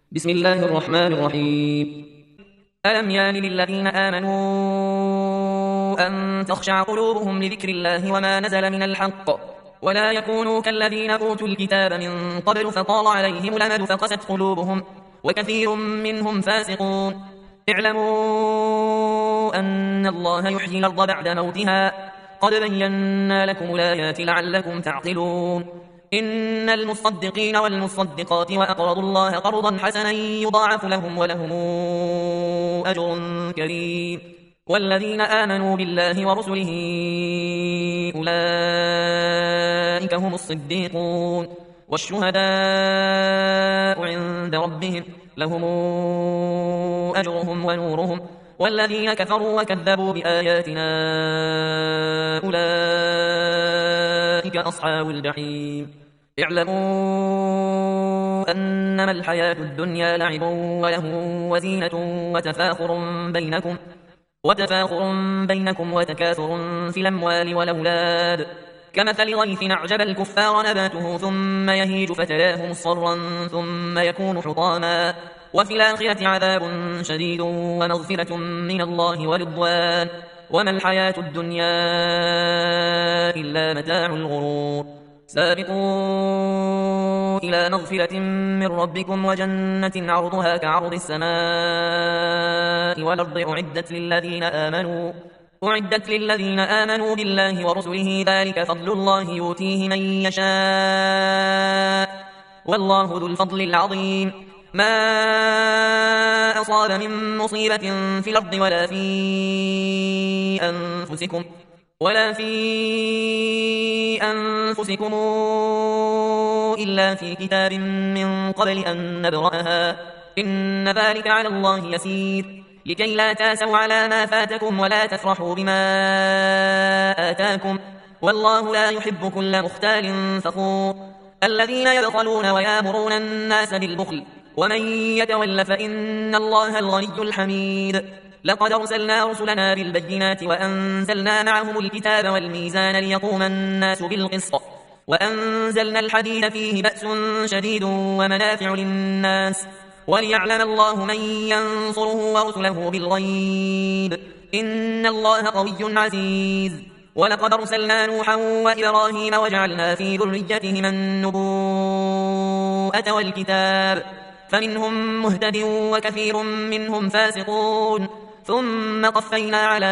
بسم الله الرحمن الرحيم. ألم يان للذين آمنوا أن تخشع قلوبهم لذكر الله وما نزل من الحق ولا يكونوا كالذين أوتوا الكتاب من قبل فطال عليهم الأمد فقست قلوبهم وكثير منهم فاسقون. اعلموا أن الله يحيي الأرض بعد موتها قد بينا لكم الآيات لعلكم تعقلون. إن المصدقين والمصدقات وأقرضوا الله قرضا حسنا يضاعف لهم ولهم أجر كريم. والذين آمنوا بالله ورسله أولئك هم الصديقون والشهداء عند ربهم لهم أجرهم ونورهم. والذين كفروا وكذبوا بآياتنا أولئك أصحاب الجحيم. اعلموا أنما الحياة الدنيا لعب ولهو وزينة وتفاخر بينكم وتكاثر في الأموال والأولاد كمثل غيث أعجب الكفار نباته ثم يهيج فتراه مصفرا ثم يكون حطاما وفي الآخرة عذاب شديد ومغفرة من الله ورضوان وما الحياة الدنيا إلا متاع الغرور. سابقوا إلى مغفرة من ربكم وجنة عرضها كعرض السماء والأرض أعدت للذين آمنوا بالله ورسله ذلك فضل الله يؤتيه من يشاء والله ذو الفضل العظيم. ما أصاب من مصيبة في الأرض ولا في أنفسكم إلا في كتاب من قبل أن نبرأها إن ذلك على الله يسير. لكي لا تاسوا على ما فاتكم ولا تفرحوا بما آتاكم والله لا يحب كل مختال فخور. الذين يبخلون ويامرون الناس بالبخل ومن يتول فإن الله الغني الحميد. لقد أرسلنا رسلنا بالبينات وأنزلنا معهم الكتاب والميزان ليقوم الناس بالقسط وأنزلنا الحديد فيه بأس شديد ومنافع للناس وليعلم الله من ينصره ورسله بالغيب إن الله قوي عزيز. ولقد أرسلنا نوحا وإبراهيم وجعلنا في ذريتهما النبوءة والكتاب فمنهم مهتد وكثير منهم فاسقون. ثم قفينا على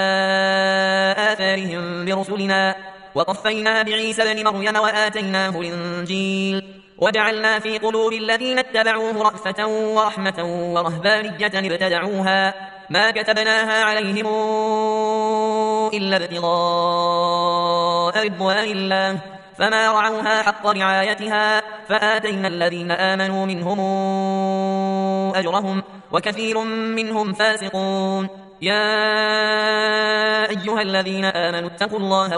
آثارهم برسلنا وقفينا بعيسى بن مريم وآتيناه الإنجيل وجعلنا في قلوب الذين اتبعوه رأفة ورحمة ورهبانية ابتدعوها ما كتبناها عليهم إلا ابتغاء رضوان الله فما رعوها حق رعايتها فآتينا الذين آمنوا منهم أجرهم وكثير منهم فاسقون. يا أيها الذين آمنوا اتقوا الله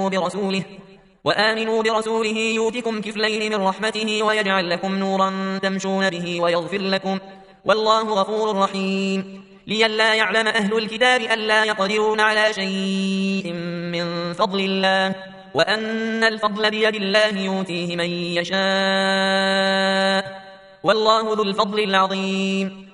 وآمنوا برسوله يؤتكم كفلين من رحمته ويجعل لكم نورا تمشون به ويغفر لكم والله غفور رحيم. لئلا يعلم أهل الكتاب ألا يقدرون على شيء من فضل الله وأن الفضل بيد الله يؤتيه من يشاء والله ذو الفضل العظيم.